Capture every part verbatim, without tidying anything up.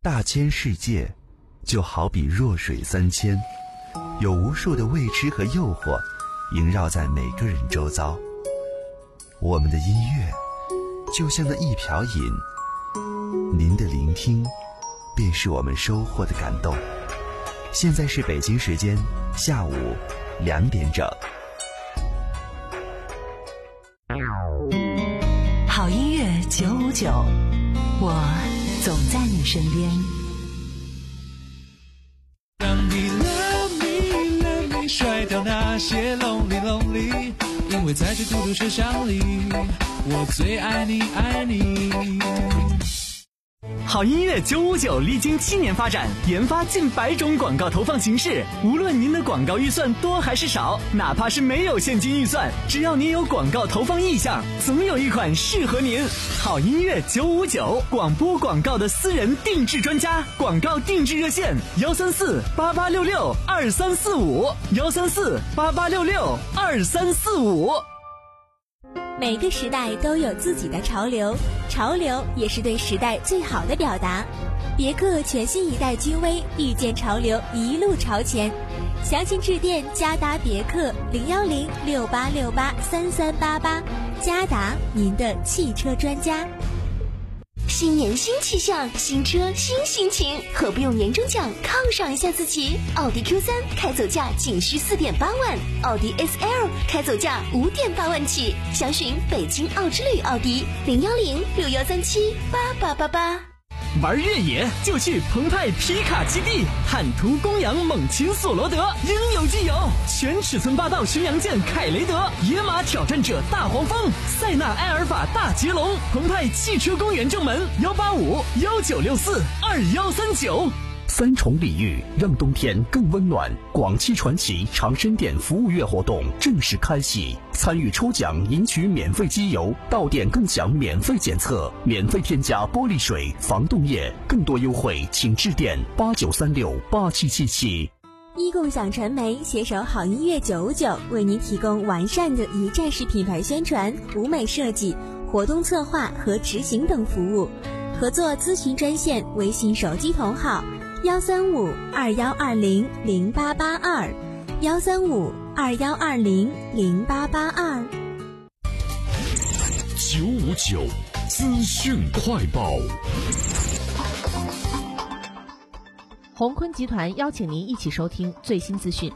大千世界就好比弱水三千，有无数的未知和诱惑萦绕在每个人周遭。我们的音乐就像那一瓢饮，您的聆听便是我们收获的感动。现在是北京时间下午两点整。 好音乐九五九，我总在你身边。 让你 love me love me 甩掉那些 lonely lonely， 因为在这孤独车厢里，我最爱你爱你。 好音乐九五九历经七年发展，研发近百种广告投放形式。无论您的广告预算多还是少，哪怕是没有现金预算，只要您有广告投放意向，总有一款适合您。好音乐九五九，广播广告的私人定制专家，广告定制热线幺三四八八六六二三四五幺三四八八六六二三四五。 每个时代都有自己的潮流，潮流也是对时代最好的表达。别克全新一代君威，遇见潮流，一路朝前。详情致电嘉达别克零幺零六八六八三三八八，嘉达，您的汽车专家。 新年新气象，新车新心情，何不用年终奖犒赏一下自己？奥迪 Q 三 开走价仅需 四点八万，奥迪 S L 开走价 五点八万起。详询北京奥之旅奥迪零幺零六幺三七八八八八。 玩越野就去澎湃皮卡基地，坦途公羊猛禽索罗德应有尽有，全尺寸霸道巡洋舰凯雷德，野马挑战者大黄蜂，塞纳埃尔法大捷龙。澎湃汽车公园正门幺八五幺九六四二幺三九。 三重礼遇让冬天更温暖，广汽传祺长生店服务月活动正式开启，参与抽奖赢取免费机油，到店更享免费检测，免费添加玻璃水、防冻液，更多优惠请致电八九三六八七七七。 一共享传媒携手好音乐九五九，为您提供完善的一站式品牌宣传、舞美设计、活动策划和执行等服务。合作咨询专线：微信手机同号幺三五二幺二零零八八二，幺三五二幺二零零八八二。 九五九资讯快报。 鸿坤集团邀请您一起收听最新资讯。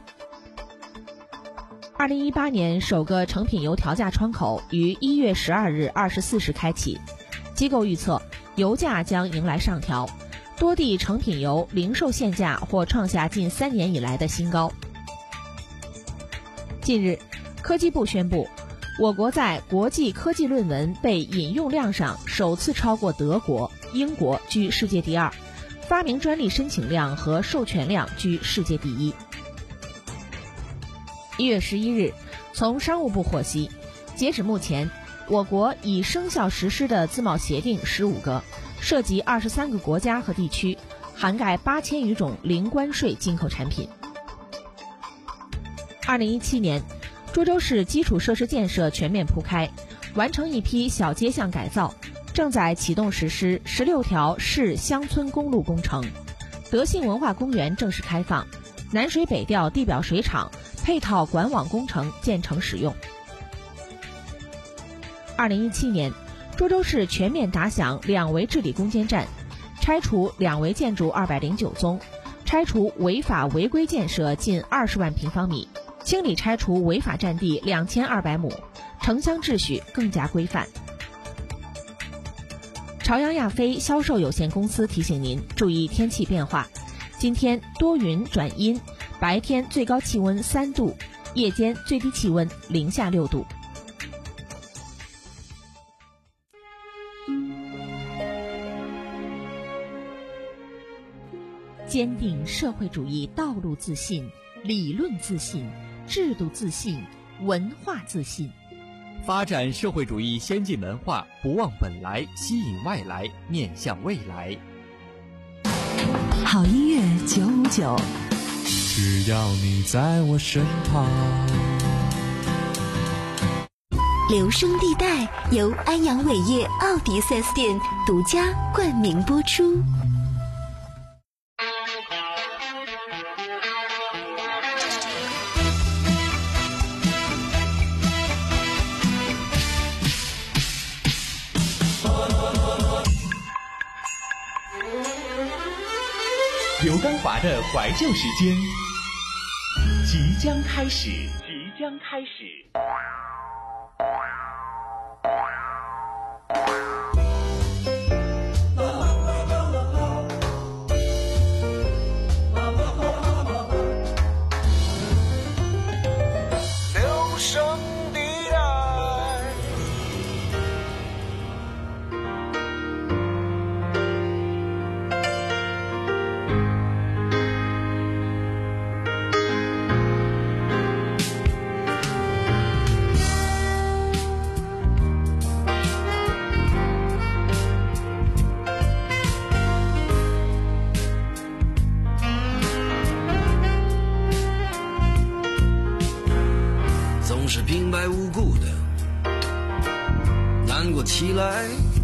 二零一八年首个成品油调价窗口于一月十二日二十四时开启，机构预测油价将迎来上调，多地成品油零售限价或创下近三年以来的新高。近日，科技部宣布，我国在国际科技论文被引用量上首次超过德国、英国，居世界第二。发明专利申请量和授权量居世界第一。一月十一日，从商务部获悉，截止目前，我国已生效实施的自贸协定十五个，涉及二十三个国家和地区，涵盖八千余种零关税进口产品。二零一七年，涿州市基础设施建设全面铺开，完成一批小街巷改造，正在启动实施十六条市乡村公路工程。德信文化公园正式开放，南水北调地表水厂配套管网工程建成使用。二零一七年，涿州市全面打响两维治理攻坚战，拆除两维建筑二百零九宗，拆除违法违规建设近二十万平方米，清理拆除违法占地两千二百亩，城乡秩序更加规范。朝阳亚飞销售有限公司提醒您注意天气变化，今天多云转阴，白天最高气温三度，夜间最低气温零下六度。坚定社会主义道路自信，理论自信，制度自信，文化自信。 发展社会主义先进文化，不忘本来，吸引外来，面向未来。 好音乐九五九， 只要你在我身旁。 留声地带由安阳伟业奥迪 四 S 店独家冠名播出。 刘刚华的怀旧时间即将开始，即将开始。 留声的爱。 总是平白无故的难过起来，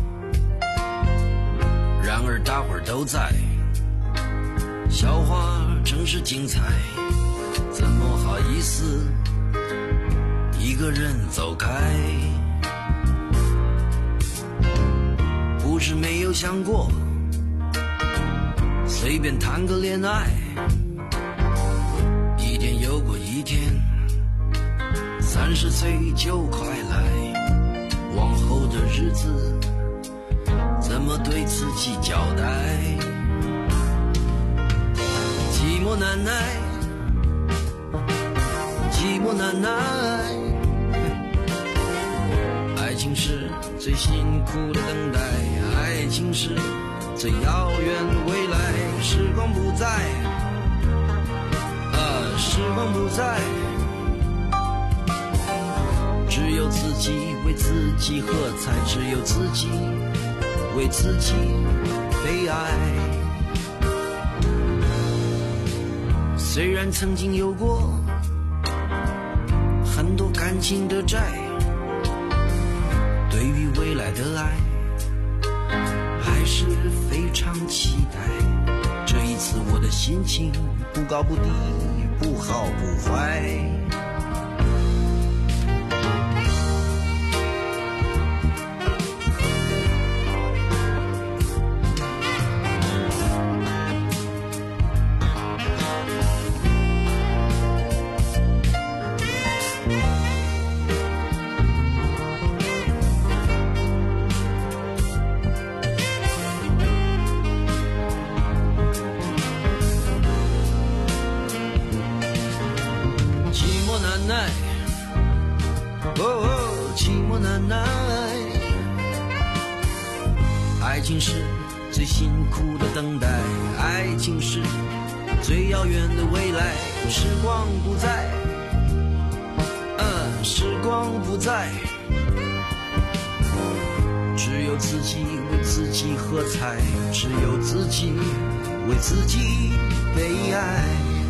然而大伙儿都在，笑话真是精彩，怎么好意思一个人走开？不是没有想过随便谈个恋爱，一天又过一天，三十岁就快来，往后的日子怎么对自己交代？寂寞难耐，寂寞难耐，爱情是最辛苦的等待，爱情是最遥远的未来。时光不在，啊，时光不在，只有自己为自己喝彩，只有自己为自己悲哀。虽然曾经有过很多感情的债，对于未来的爱还是非常期待。这一次我的心情不高不低，不好不坏。爱情是最辛苦的等待，爱情是最遥远的未来。时光不在，嗯，时光不在，只有自己为自己喝彩，只有自己为自己悲哀。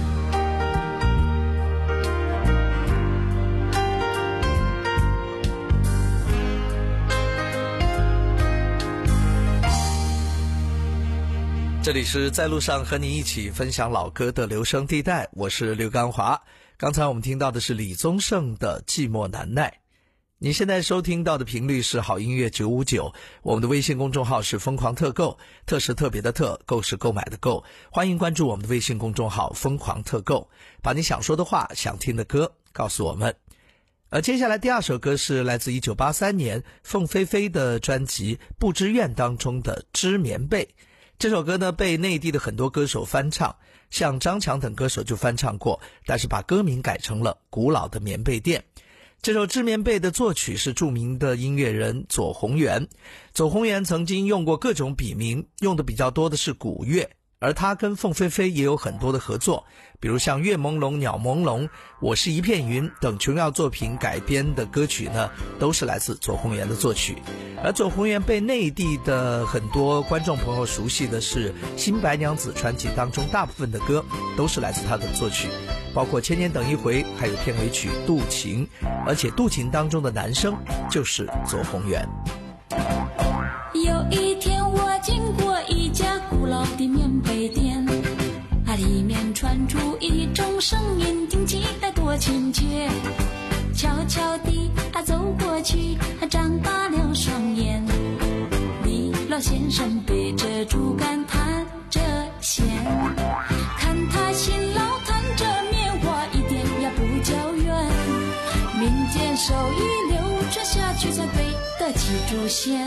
这里是在路上和你一起分享老歌的留声地带，我是刘刚华。刚才我们听到的是李宗盛的《寂寞难耐》。你现在收听到的频率是好音乐九五九，我们的微信公众号是疯狂特购，特是特别的特，购是购买的购。欢迎关注我们的微信公众号疯狂特购，把你想说的话、想听的歌告诉我们。而接下来第二首歌是来自一九八三年凤飞飞的专辑《不知愿》当中的《织棉被》。这首歌呢，被内地的很多歌手翻唱，像张强等歌手就翻唱过，但是把歌名改成了《古老的棉被店》。这首《织棉被》的作曲是著名的音乐人左宏元。左宏元曾经用过各种笔名，用的比较多的是古乐，而他跟凤飞飞也有很多的合作，比如像月朦胧、鸟朦胧、我是一片云等琼瑶作品改编的歌曲呢，都是来自左宏元的作曲。而左宏元被内地的很多观众朋友熟悉的是新白娘子传奇当中大部分的歌都是来自他的作曲，包括千年等一回，还有片尾曲渡情，而且渡情当中的男声就是左宏元。 有一天我经过一家古老的棉被店，啊，里面传出一种声音，听起来多亲切。悄悄地啊走过去，啊张大了双眼，李老先生背着竹竿弹着线。看他辛劳弹着棉花，一点也不叫远。民间手艺流传下去才对得起祖先。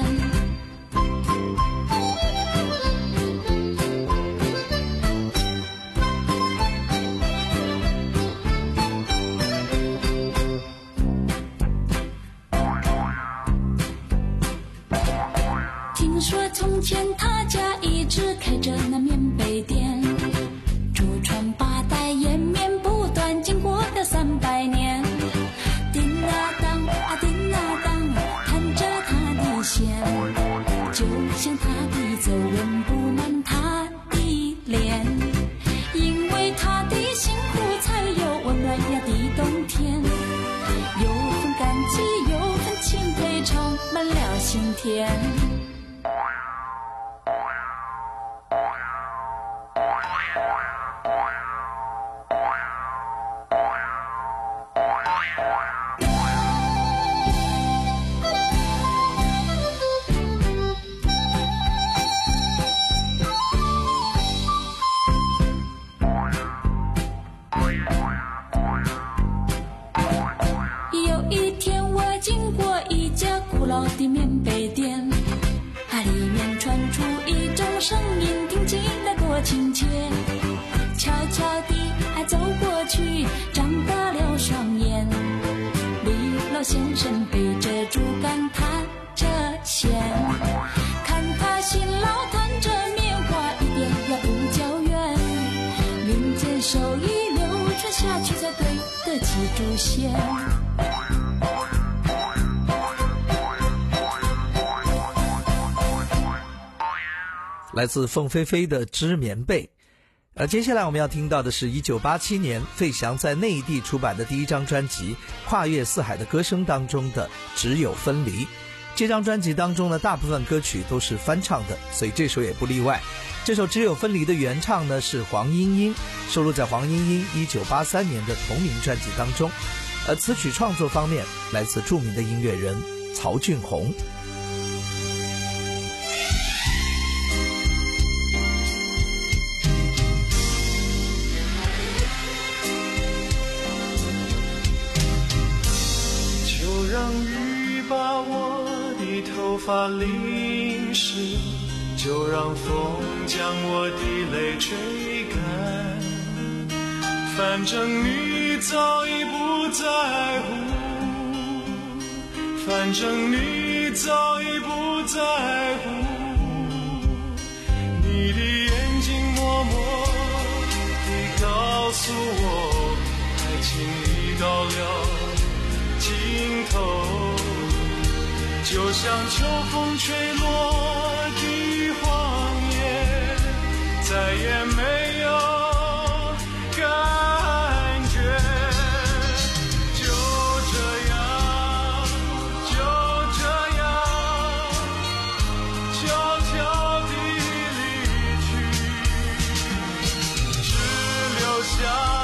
听说从前他家一直开着那棉被店，祖传八代延绵不断，经过了三百年。叮啊当啊叮啊当，弹着他的弦，就像他的皱纹布满他的脸。因为他的辛苦，才有温暖呀的冬天，有份感激，有份钦佩，充满了心田。有一天我经过一家古老的棉被店，啊，里面传出一种声音，听起来多亲切。悄悄地啊走过去，张大了双眼，李老先生背着竹竿弹着弦，看他辛劳弹着棉花，一点也不叫远。民间手艺流传下去，才对得起祖先。 来自凤飞飞的《织棉被》。而接下来我们要听到的是一九八七年费翔在内地出版的第一张专辑《跨越四海的歌声》当中的《只有分离》。这张专辑当中呢，大部分歌曲都是翻唱的，所以这首也不例外。这首《只有分离》的原唱呢是黄莺莺，收录在黄莺莺一九八三年的同名专辑当中。而词曲创作方面，来自著名的音乐人曹俊宏。 就让雨把我的头发淋湿，就让风将我的泪吹干，反正你早已不在乎，反正你早已不在乎，你的眼睛默默地告诉我，爱情已到了尽头，就像秋风吹落的黄叶，再也没有感觉。就这样，就这样，悄悄地离去，只留下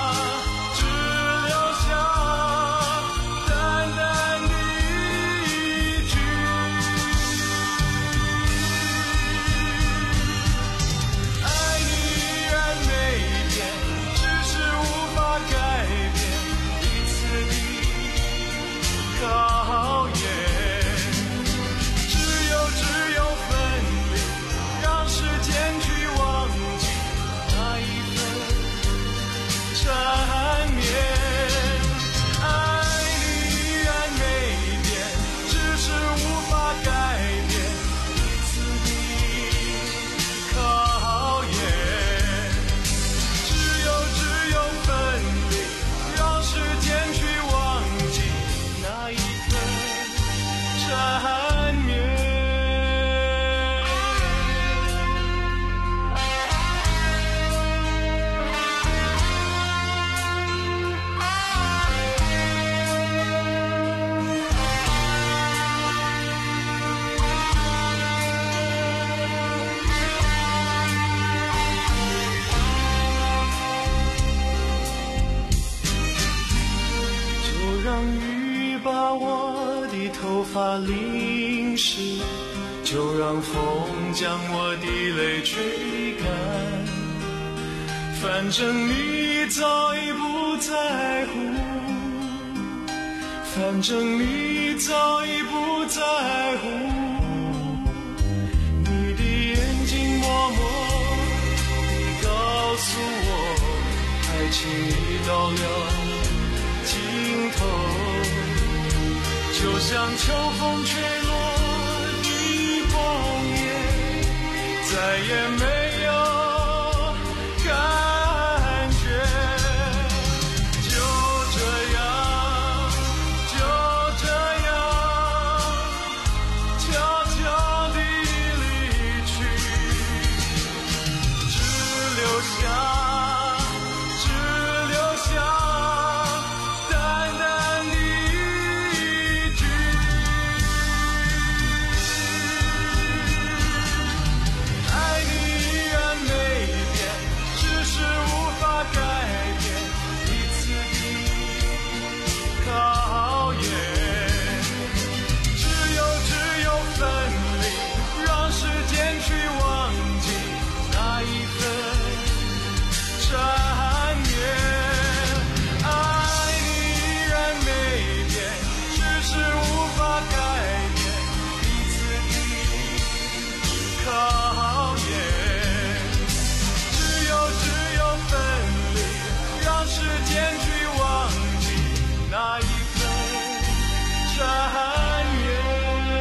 发淋湿，就让风将我的泪吹干， 反正你早已不在乎，反正你早已不在乎。你的眼睛默默地告诉我，爱情已到了尽头，就像秋风吹落的枫叶，再也没有感觉。就这样，就这样，悄悄地离去，只留下，只留下淡淡的一句，爱你依然没变，只是无法改变彼此的考验。只有只有分离，让时间去忘记那一份缠绵。爱你依然没变，只是无法改变彼此的考验。只有只有分离，让时间去忘记那一份缠绵。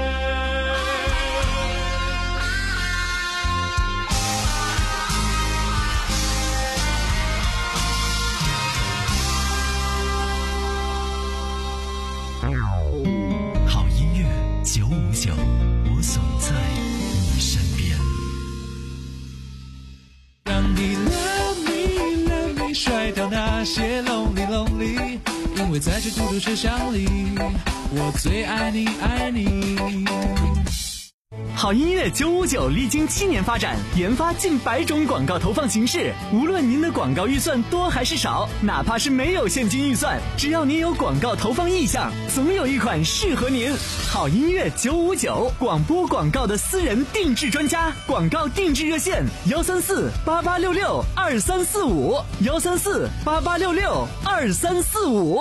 好音乐九五九，我总在你身边。 让你 love me love me 甩掉那些 lonely lonely， 因为在这孤独车厢里，我最爱你爱你。 好音乐九五九历经七年发展，研发近百种广告投放形式。无论您的广告预算多还是少，哪怕是没有现金预算，只要您有广告投放意向，总有一款适合您。好音乐九五九，广播广告的私人定制专家，广告定制热线：幺三四八八六六二三四五，幺三四八八六六二三四五。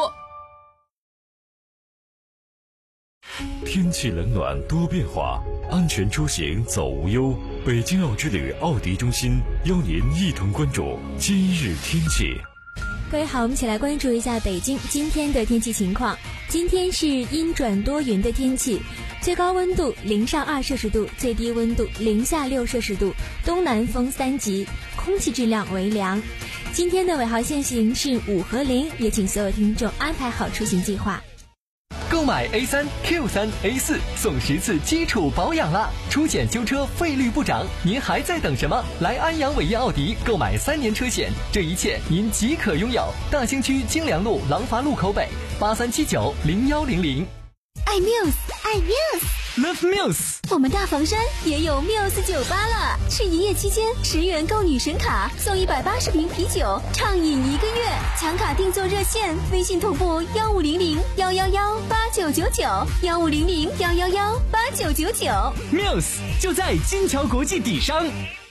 天气冷暖多变化，安全出行走无忧。北京奥之旅奥迪中心邀您一同关注今日天气。 各位好，我们一起来关注一下北京今天的天气情况。今天是阴转多云的天气，最高温度零上二摄氏度，最低温度零下六摄氏度，东南风三级，空气质量为良。今天的尾号限行是五和零，也请所有听众安排好出行计划。 购买 A 三 Q 三 A 四送十次基础保养啦！出险修车费率不涨，您还在等什么？来安阳伟业奥迪购买三年车险，这一切您即可拥有。大兴区京良路廊坊路口北，八三七九零幺零零。 爱 Muse， 爱 Muse，Love Muse。 我们大房山也有 Muse 酒吧了，是一夜期间十元购女神卡，送一百八十瓶啤酒，畅饮一个月。抢卡订座热线：微信同步幺五零零幺幺幺八九九九，幺五零零幺幺幺八九九九。 Muse 就在金桥国际底商。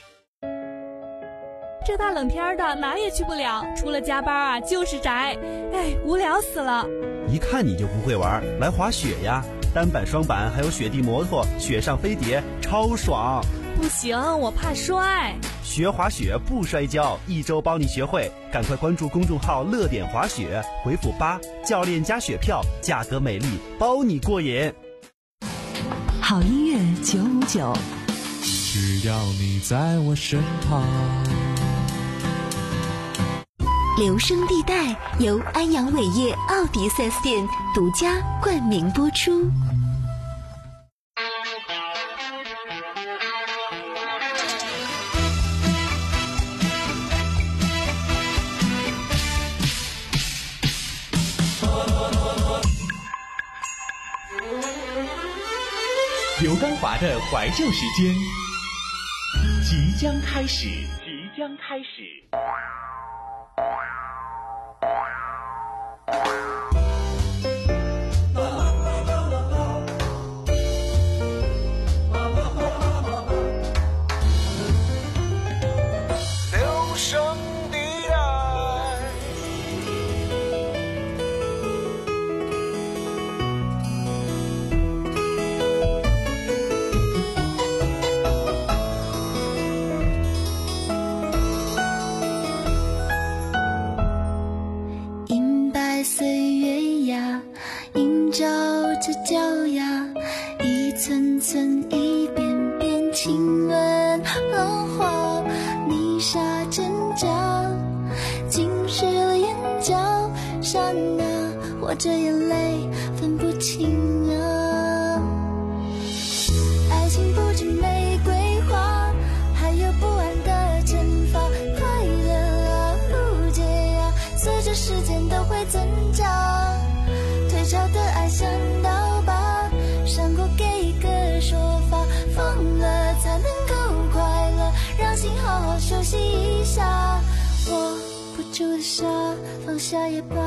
这大冷天的哪也去不了，除了加班啊就是宅，哎，无聊死了。 一看你就不会玩，来滑雪呀！单板、双板还有雪地摩托，雪上飞碟，超爽！ 不行，我怕摔。 学滑雪不摔跤，一周帮你学会。赶快关注公众号“乐点滑雪”，回复八，教练加雪票，价格美丽，包你过瘾。 好音乐九五九， 只要你在我身旁。 留声地带由安阳伟业奥迪 四 S 店独家冠名播出。 刘刚华的怀旧时间即将开始，即将开始。 留声的着脚丫，一寸寸一遍遍亲吻浪花，泥沙挣扎，浸湿了眼角，刹那或者眼泪分不清啊。爱情不止玫瑰花，还有不安的惩罚，快乐啊误解啊，随着时间都会增长，退潮的爱像刀疤，伤口给一个说法，放了才能够快乐，让心好好休息一下，握不住的沙放下也罢。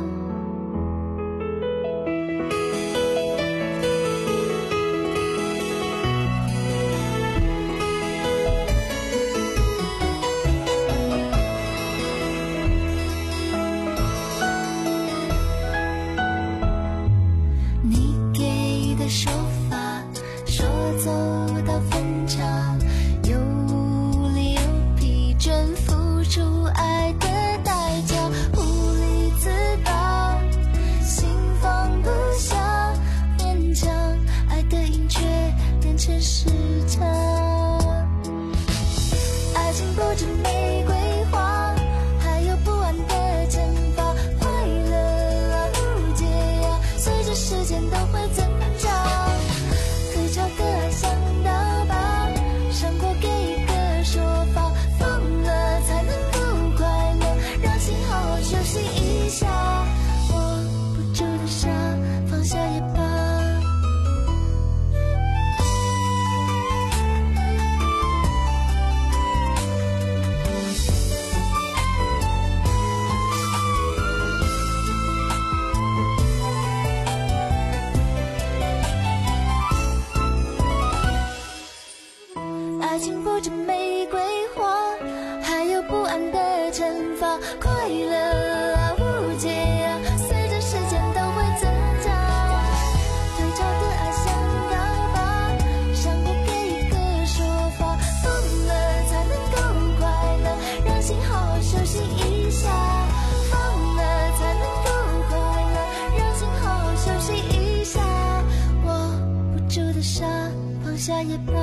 下也罢，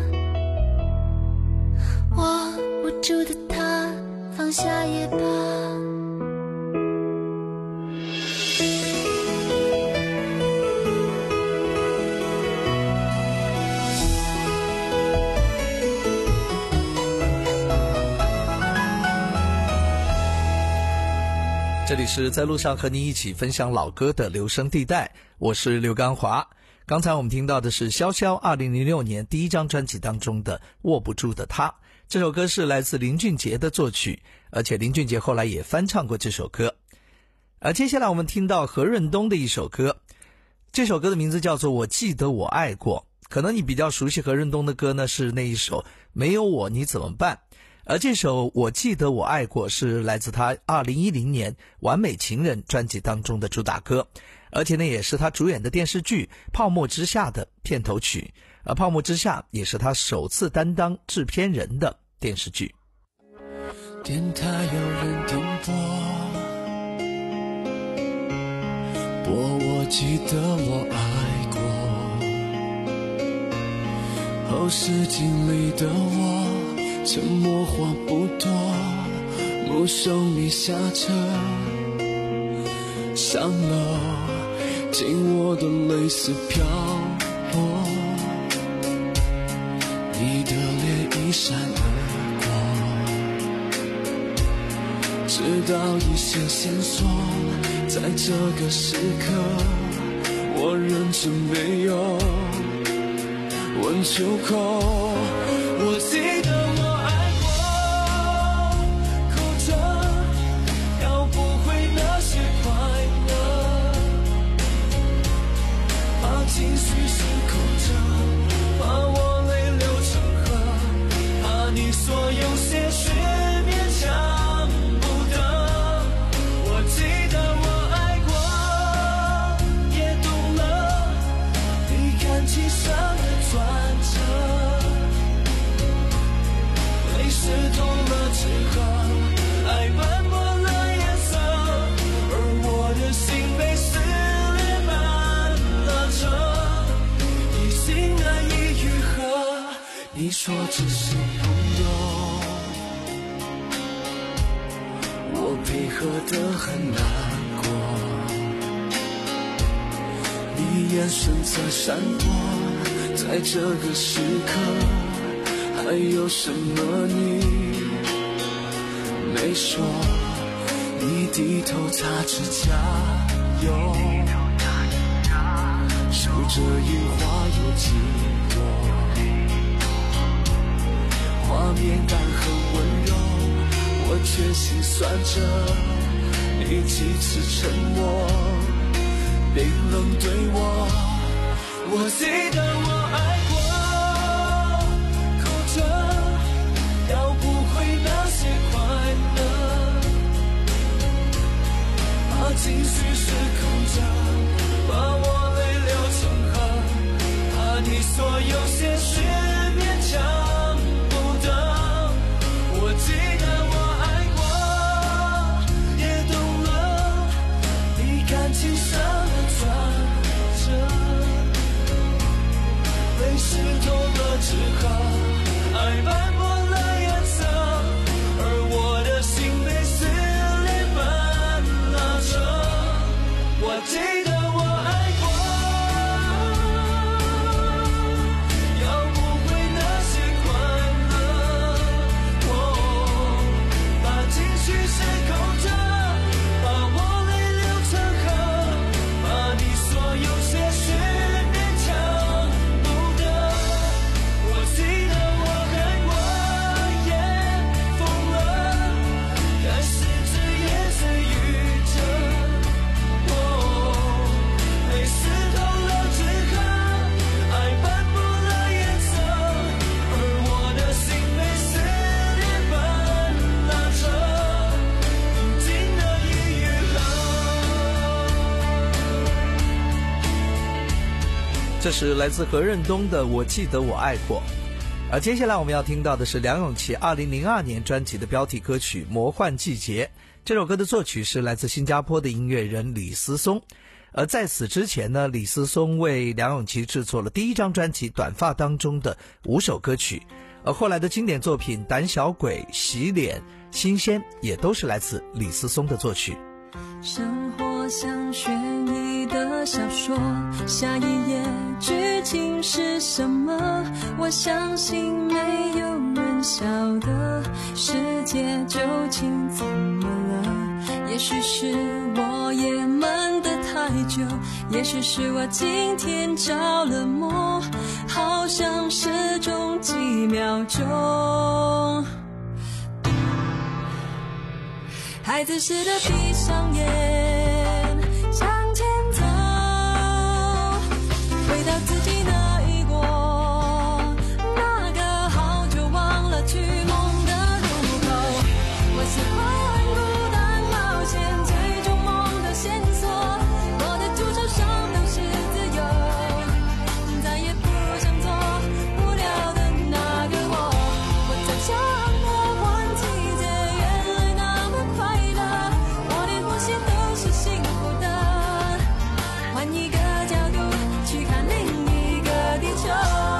握不住的他，放下也罢。 这里是在路上和你一起分享老歌的留声地带，我是刘刚华。刚才我们听到的是潇潇二零零六年第一张专辑当中的《握不住的他》，这首歌是来自林俊杰的作曲，而且林俊杰后来也翻唱过这首歌。而接下来我们听到何润东的一首歌，这首歌的名字叫做《我记得我爱过》。可能你比较熟悉何润东的歌呢，是那一首《没有我你怎么办》，而这首《我记得我爱过》是来自他二零一零年《完美情人》专辑当中的主打歌，而且呢也是他主演的电视剧《泡沫之夏》的片头曲，而《泡沫之夏》也是他首次担当制片人的电视剧。 电台有人点播，播我记得我爱过，后视镜里的我沉默话不多，目送你下车上楼，紧握的泪丝飘落，你的脸一闪而过，直到一些线索，在这个时刻我认真没有问出口。我记得我爱过，哭着要不回那些快乐，怕情绪失控着，怕我泪流成河，怕你所有些许勉强不得。我记得我爱过，也懂了你感情上的转折， 只是朋友，我配合得很难过，你眼神在闪躲，在这个时刻还有什么你没说，你低头擦指甲油，数着樱花有几朵，画面感很温柔，我却心酸着你几次沉默，冰冷对我，我记得我爱过，哭着要不回那些快乐，把情绪失控着，把我泪流成河，怕你所有些许勉强不得，我记得我爱过，也懂了你感情上的转折，泪湿透了纸壳，爱斑驳了颜色，而我的心被撕裂般拉扯，我记得我爱过，要不回那些快乐，哦，把情绪失控着，把我泪流成河，把你所有些许勉强不得，我记得我爱过，也疯了，但是这眼神雨着，哦，泪湿透了纸壳，爱斑驳了颜色，而我的心被撕裂般拉扯，不尽的已愈合。 这是来自何润东的《我记得我爱过》。而接下来我们要听到的是梁咏琪二零零二年专辑的标题歌曲《魔幻季节》。这首歌的作曲是来自新加坡的音乐人李思松。而在此之前呢，李思松为梁咏琪制作了第一张专辑《短发》当中的五首歌曲，而后来的经典作品《胆小鬼》、洗脸、新鲜也都是来自李思松的作曲。 生活像悬疑的小说，下一页剧情是什么？我相信没有人晓得世界究竟怎么了。也许是我也闷得太久，也许是我今天着了魔，好像失踪几秒钟。孩子似的闭上眼，向前走，回到自己那一国，那个好久忘了去梦的路口。我喜欢孤单冒险，追逐梦的线索，我的主手上都是自由，再也不想做无聊的那个我。我在想魔幻季节，原来那么快乐，我连呼吸都是幸福的。换一个角度去看另一个地球，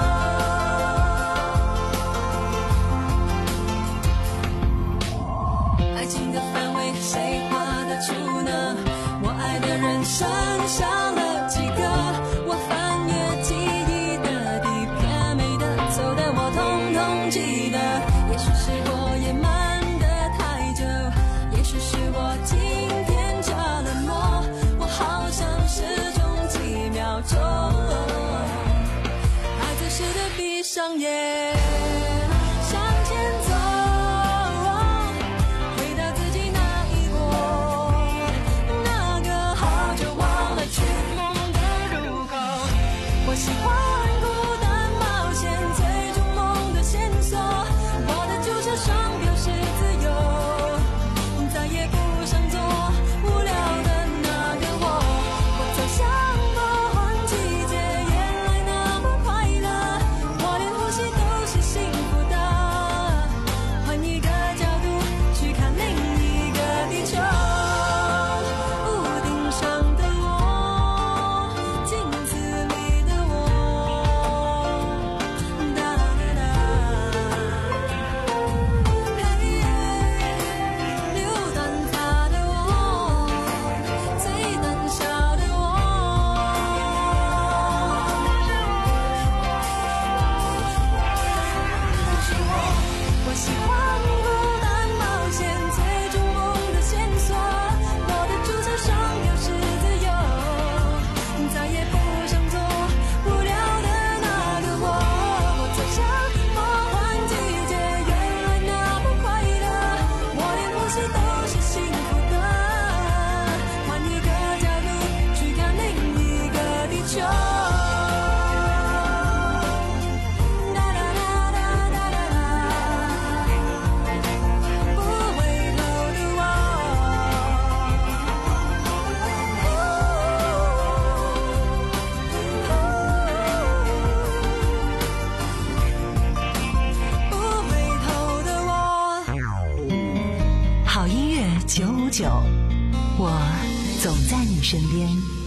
爱情的范围谁画得出呢？我爱的人剩下了几个？我翻阅记忆的底片，美的丑的我统统记得。也许是我也慢得太久，也许是我今天着了魔，我好像失踪几秒钟。孩子似的闭上眼，向前走，回到自己那一国，那个好久忘了去我总在你身边。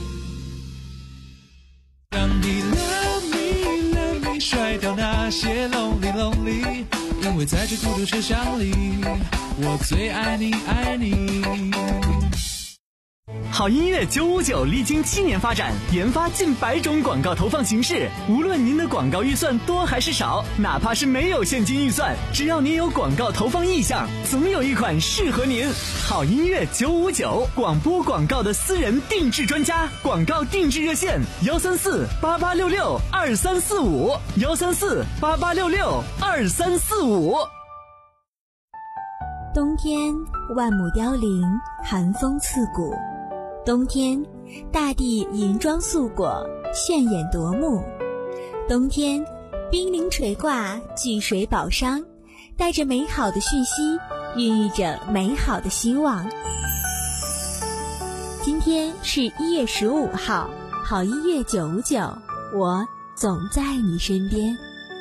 让你 love me love me 甩掉那些 lonely lonely， 因为在这孤独车厢里，我最爱你爱你。 好音乐九五九历经七年发展，研发近百种广告投放形式。无论您的广告预算多还是少，哪怕是没有现金预算，只要您有广告投放意向，总有一款适合您。好音乐九五九，广播广告的私人定制专家，广告定制热线：幺三四八八六六二三四五，幺三四八八六六二三四五。 冬天，万亩凋零，寒风刺骨。冬天，大地银装素裹，炫眼夺目。冬天，冰凌垂挂，聚水宝商，带着美好的讯息，孕育着美好的希望。今天是一月十五号，好音乐九五九，我总在你身边。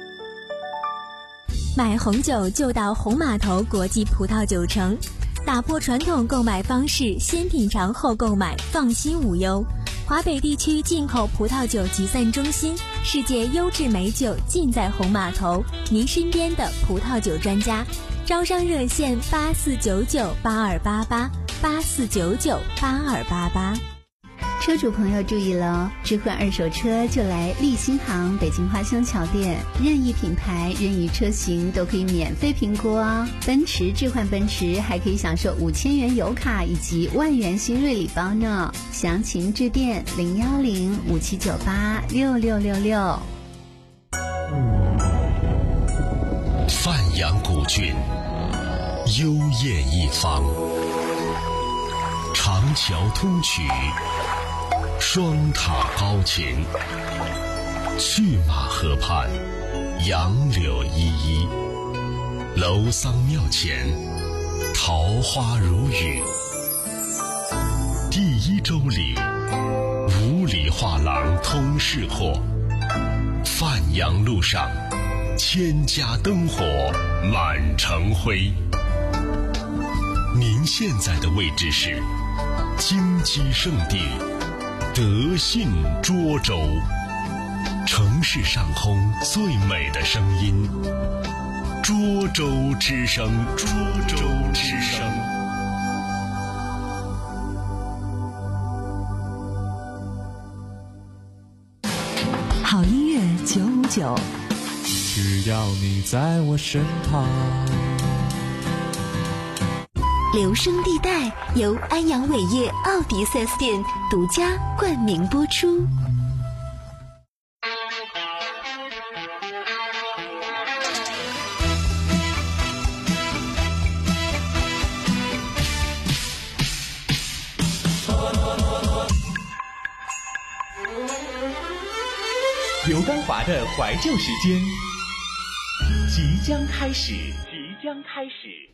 买红酒就到红码头国际葡萄酒城，打破传统购买方式，先品尝后购买，放心无忧。华北地区进口葡萄酒集散中心，世界优质美酒尽在红码头，您身边的葡萄酒专家。招商热线八四九九八二八八八四九九八二八八。 车主朋友注意了，置换二手车就来立新行北京花乡桥店，任意品牌任意车型都可以免费评估哦。奔驰置换奔驰还可以享受五千元油卡以及万元新锐礼包呢，详情致电零幺零五七九八六六六六。 范阳古郡，幽艳一方，长桥通衢，双塔高擎，去马河畔，杨柳依依，楼桑庙前，桃花如雨。第一周里，五里画廊通市货，范阳路上，千家灯火满城辉。您现在的位置是金鸡圣地德信涿州，城市上空最美的声音，涿州之声，涿州之声。 好音乐九五九， 只要你在我身旁。 留声地带由安阳伟业奥迪 四 S 店独家冠名播出。 刘刚华的怀旧时间即将开始，即将开始。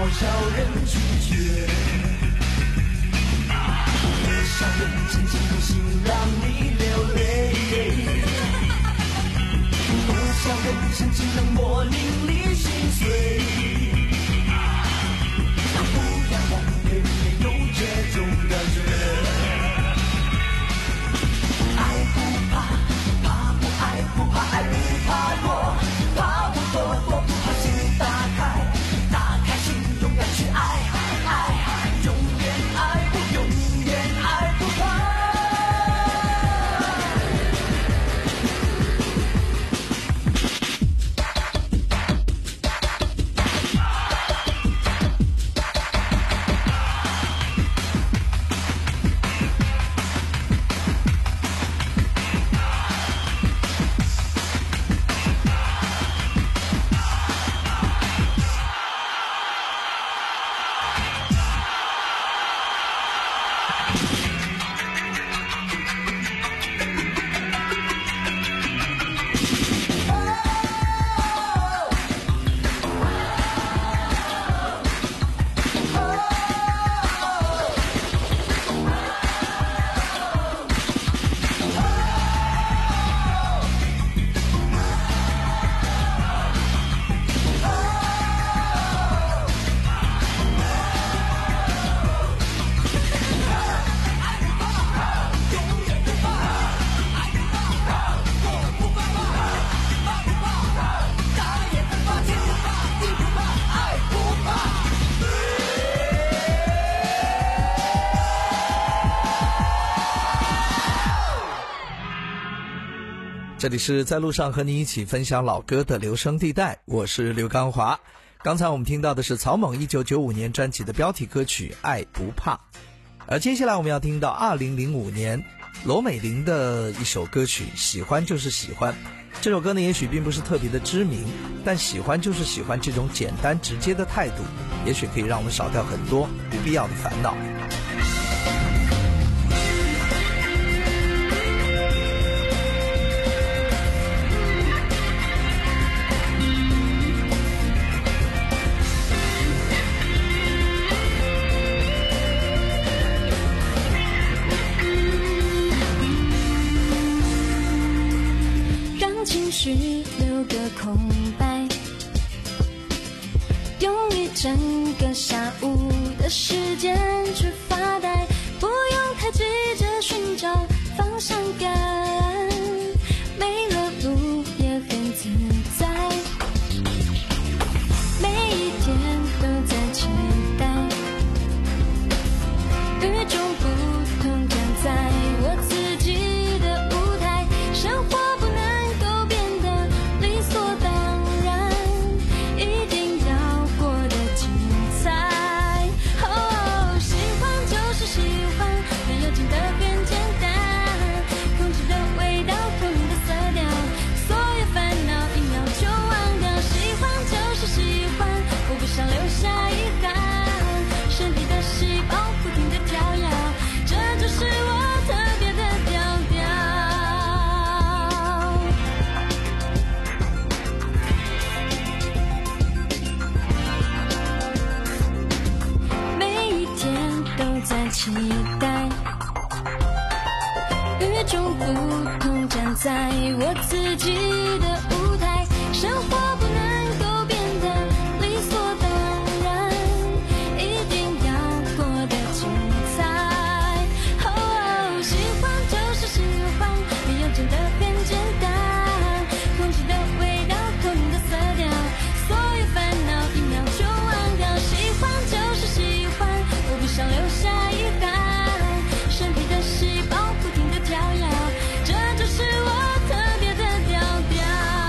少人拒绝。多少人真情用心让你流泪，多少人深情冷漠淋漓心碎。不要让别人也有这种感觉。爱不怕，怕不爱不怕爱不怕过，怕不多过不怕心打开，打开心勇敢去爱爱，永远爱不永远爱不怕。 这里是在路上和你一起分享老歌的留声地带，我是刘刚华。刚才我们听到的是曹猛一九九五年专辑的标题歌曲《爱不怕》，而接下来我们要听到二零零五年罗美玲的一首歌曲《喜欢就是喜欢》。这首歌呢，也许并不是特别的知名，但喜欢就是喜欢这种简单直接的态度，也许可以让我们少掉很多不必要的烦恼。 留个空白，用一整个下午的时间去发呆，不用太急着寻找方向感，没了路也很自在，每一天都在期待，与众不同站在我自己的舞台，生活期待，与众不同站在我自己的舞台，生活不能够变得理所当然，一定要过得精彩。哦，喜欢就是喜欢，理由真的很简单，空气的味道，透明的色调，所有烦恼一秒就忘掉。喜欢就是喜欢，我不想留下遗憾，身体的细胞不停地跳跃，这就是我特别的调调。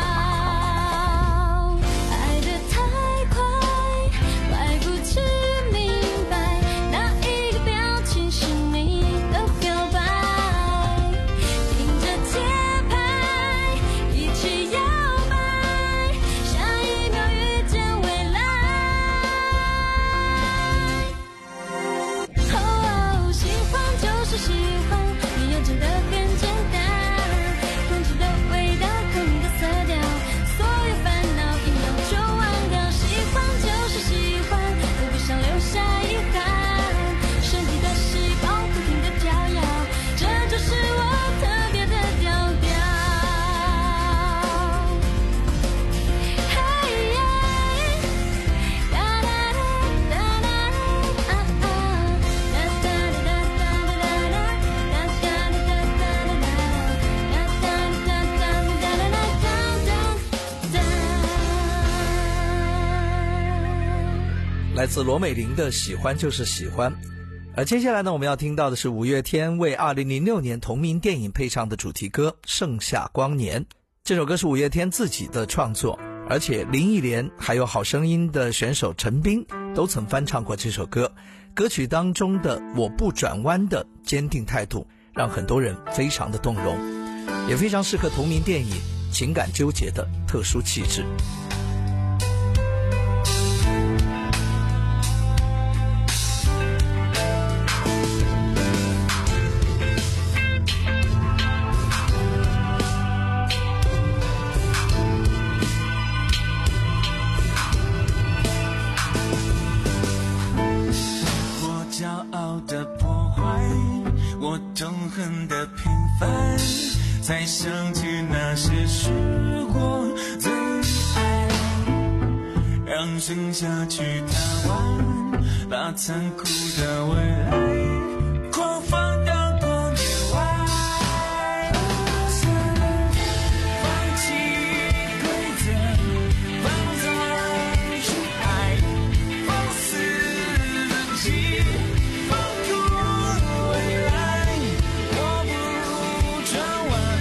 来自罗美玲的《喜欢就是喜欢》。而接下来呢，我们要听到的是五月天为二零零六年同名电影配唱的主题歌《盛夏光年》。这首歌是五月天自己的创作，而且林忆莲还有好声音的选手陈斌都曾翻唱过这首歌。歌曲当中的我不转弯的坚定态度让很多人非常的动容，也非常适合同名电影情感纠结的特殊气质。 才想起那些时过最爱，让剩下去贪玩，把残酷的未来狂放到光年外。放弃规则，放纵去爱，放肆自己，放酷未来。我不转弯。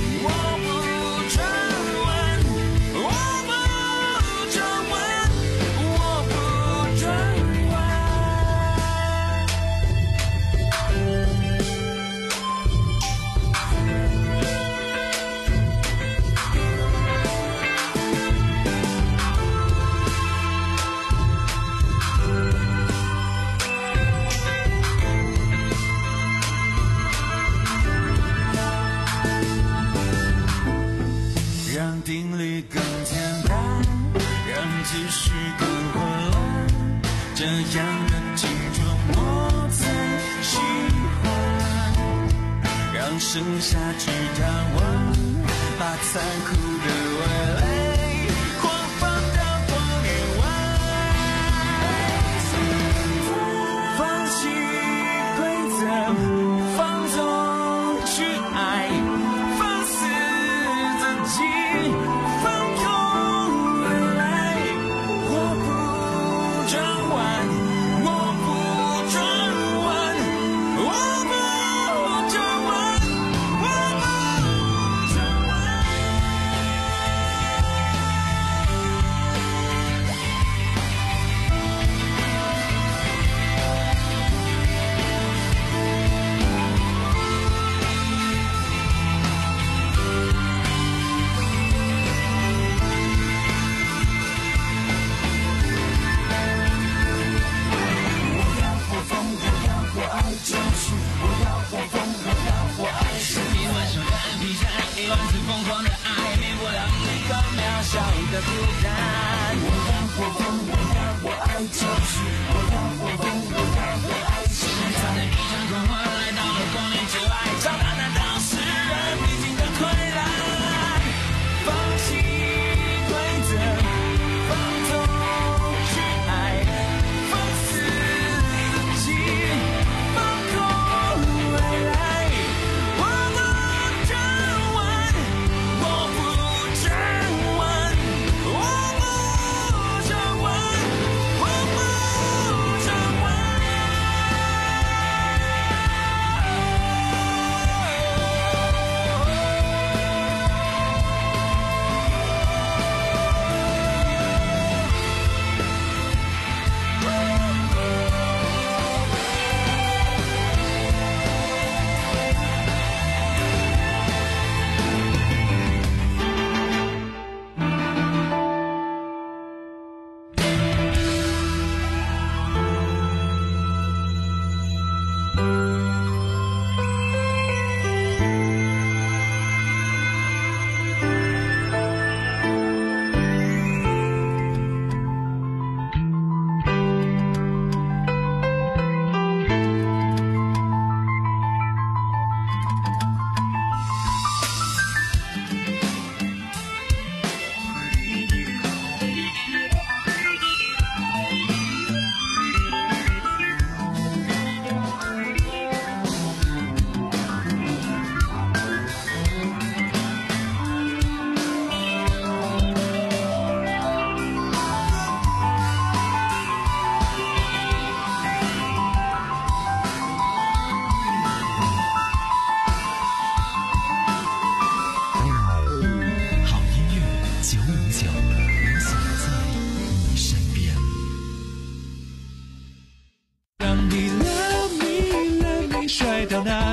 定律更简单，让秩序更混乱，这样的青春我最喜欢。让剩下去贪玩，把残酷的未来狂放到光年外。放弃规则，放纵去爱，放肆自己。 我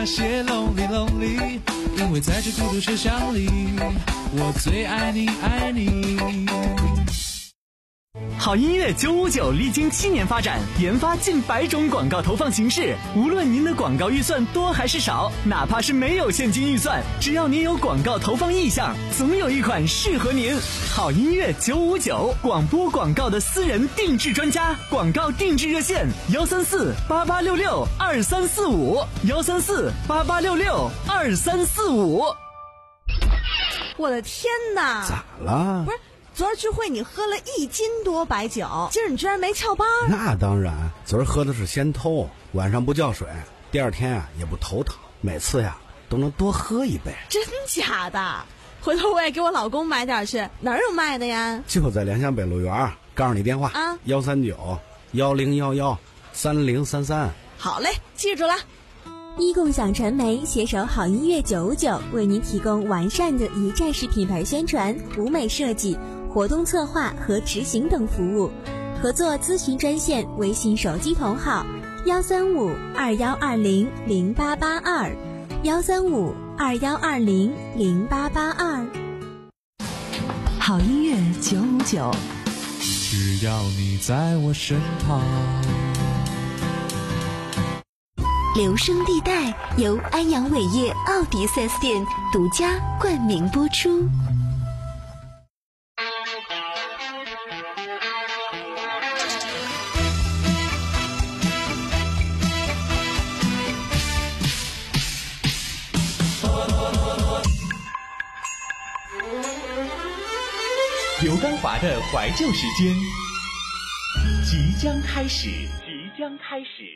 些 lonely lonely， 因为在这孤独车厢里，我最爱你爱你。 好音乐九五九历经七年发展，研发近百种广告投放形式。无论您的广告预算多还是少，哪怕是没有现金预算，只要您有广告投放意向，总有一款适合您。好音乐九五九，广播广告的私人定制专家，广告定制热线：幺三四八八六六二三四五，幺三四八八六六二三四五。 我的天哪！ 咋了？ 不是。昨儿聚会你喝了一斤多白酒，今儿你居然没翘班？ 那当然，昨儿喝的是仙偷，晚上不叫水，第二天啊也不头疼，每次呀都能多喝一杯。 真假的？回头我也给我老公买点去，哪儿有卖的呀？ 就在良乡北路园，告诉你电话啊，幺三九幺零幺幺三零三三。 好嘞，记住了。 一共享传媒携手好音乐九五九，为您提供完善的一站式品牌宣传、舞美设计、活动策划和执行等服务。合作咨询专线：微信手机同号幺三五二幺二零零八八二，幺三五二幺二零零八八二。 好音乐九五九， 只要你在我身旁。 留声地带由安阳伟业奥迪 四 S 店独家冠名播出。 刘刚华的怀旧时间即将开始，即将开始。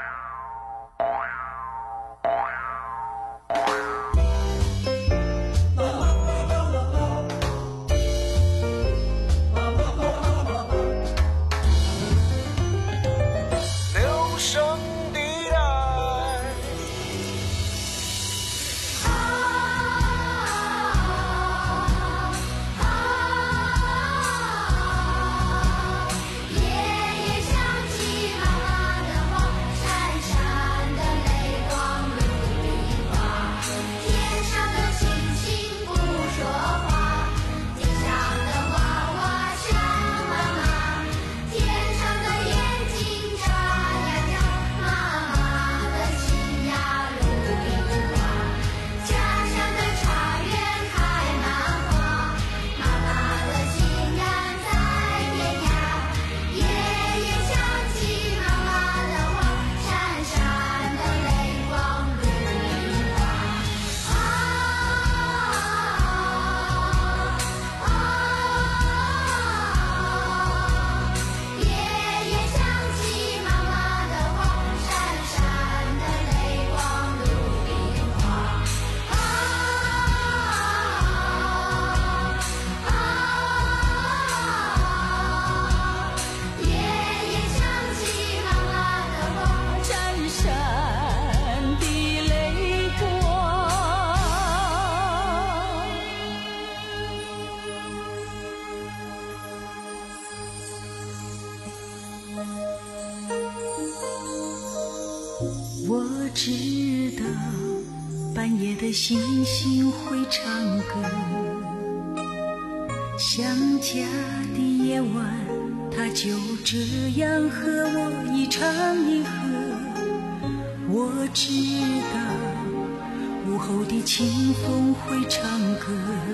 我知道半夜的星星会唱歌，想家的夜晚它就这样和我一唱一和。我知道午后的清风会唱歌，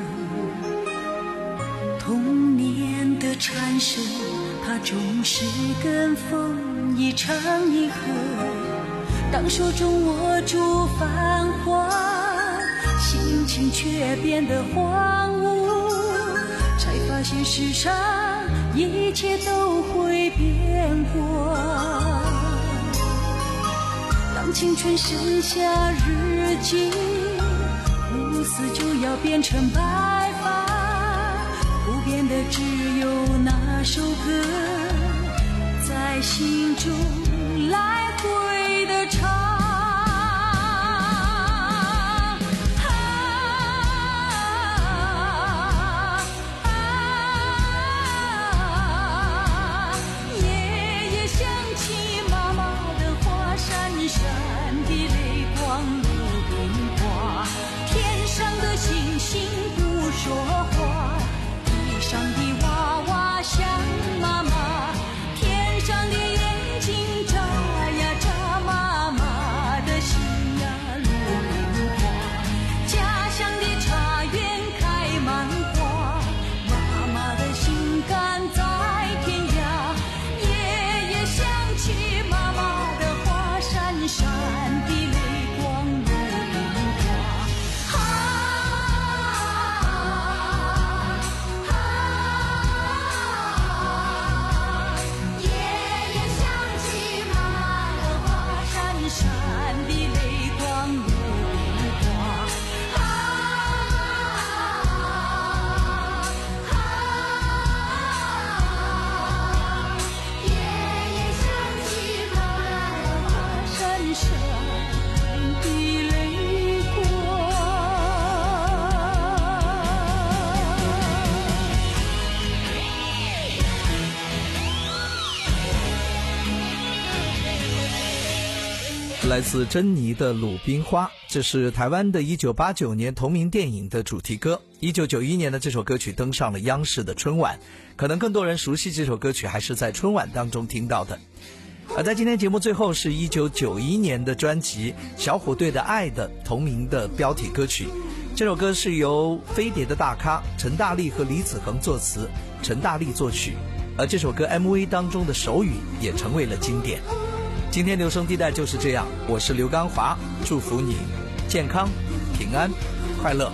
童年的蝉声它总是跟风一唱一和。当手中握住繁华，心情却变得荒芜，才发现世上一切都会变过。当青春剩下日记，乌丝就要变成白发，不变的只有那首歌在心中来回的唱。闪闪的泪光如天上的星星不说话，地上的娃娃想妈妈，天上的眼睛眨呀眨妈妈的心呀如花，家乡的茶园开满花，妈妈的心肝在天涯，夜夜想起妈妈的话，闪闪的泪光如花。啊啊啊！夜夜想起妈妈的话，闪闪的泪光如花。啊啊啊！夜夜想起妈妈的话，闪闪的泪光。 来自珍妮的《鲁冰花》，这是台湾的一九八九年同名电影的主题歌。一九九一年的这首歌曲登上了央视的春晚，可能更多人熟悉这首歌曲还是在春晚当中听到的。而在今天节目最后是一九九一年的专辑《小虎队的爱》的同名的标题歌曲。这首歌是由飞碟的大咖陈大力和李子恒作词，陈大力作曲，而这首歌 M V 当中的手语也成为了经典。今天留声地带就是这样，我是刘刚华，祝福你健康、平安、快乐。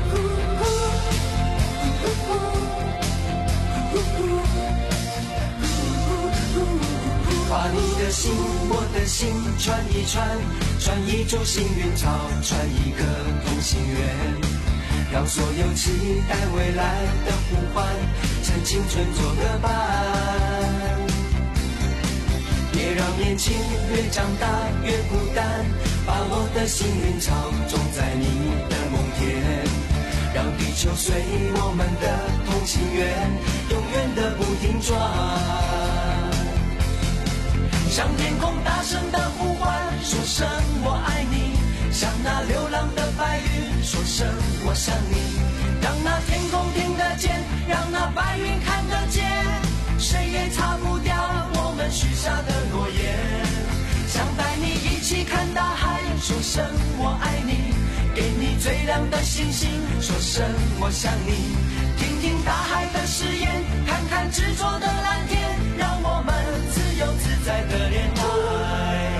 把你的心，我的心串一串，串一株幸运草，串一个同心圆，让所有期待未来的呼唤，趁青春做个伴。别让年轻越长大越孤单，把我的幸运草种在你的梦田，让地球随我们的同心圆，永远的不停转。向天空大声的呼唤，说声我爱你，像那流浪的白云，说声我想你，让那天空听得见，让那白云看得见，谁也擦不掉我们许下的诺言。想带你一起看大海，说声我爱你，给你最亮的星星，说声我想你，听听大海的誓言，看看执着的蓝天，让我们自由自在的恋爱。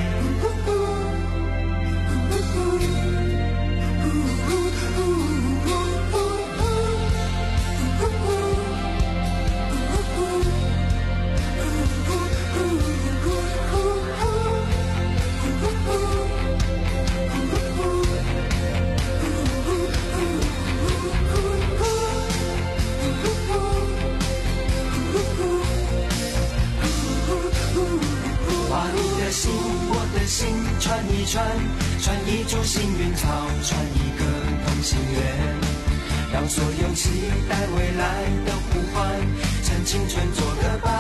心，我的心串一串，串一株幸运草，串一个同心圆，让所有期待未来的呼唤，趁青春做个伴。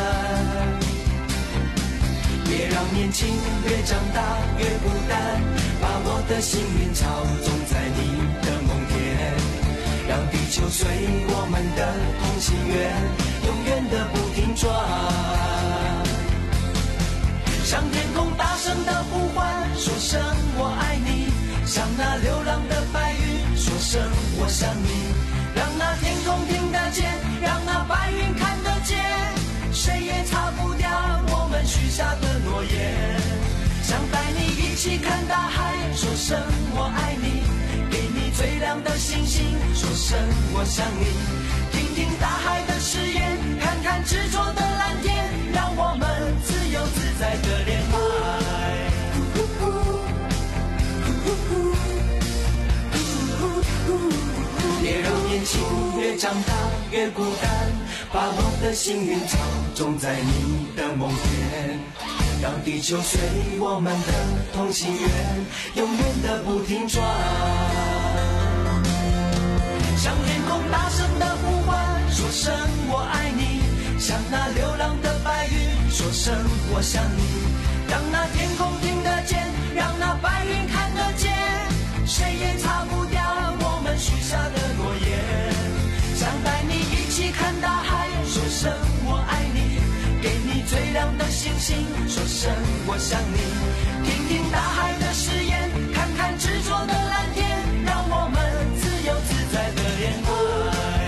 别让年轻越长大越孤单，把我的幸运草种在你的梦田，让地球随我们的同心圆，永远的不停转。向天空大声的呼唤，说声我爱你，像那流浪的白云，说声我想你，让那天空听得见，让那白云看得见，谁也擦不掉我们许下的诺言。想带你一起看大海，说声我爱你，给你最亮的星星，说声我想你，听听大海的誓言，看看执着的蓝天，让我们自由自在的恋爱。别让年轻越长大越孤单，把我的幸运草种在你的梦田，让地球随我们的同心圆，永远的不停转。向天空大声的呼唤，说声我爱你，像那流浪的白云，说声我想你，让那天空听得见，让那白云看得见，谁谁也擦不掉我们许下的诺言。想带你一起看大海，说声我爱你，给你最亮的星星，说声我想你。听听大海的誓言，看看执着的蓝天，让我们自由自在的恋爱。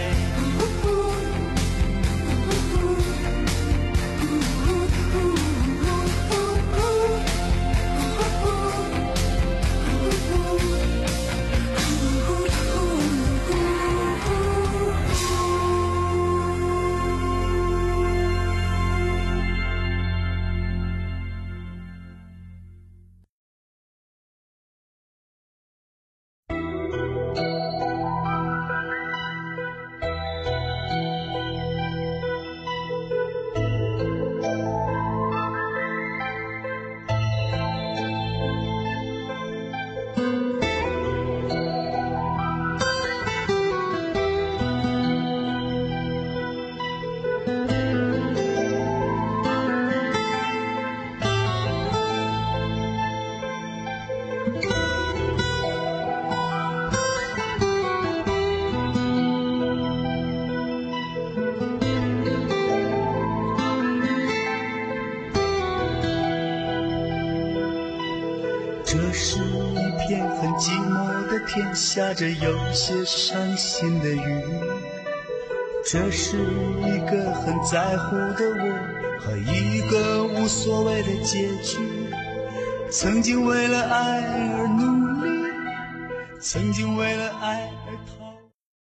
这是一片很寂寞的天，下着有些伤心的雨。这是一个很在乎的我和一个无所谓的结局。曾经为了爱而努力，曾经为了爱而逃。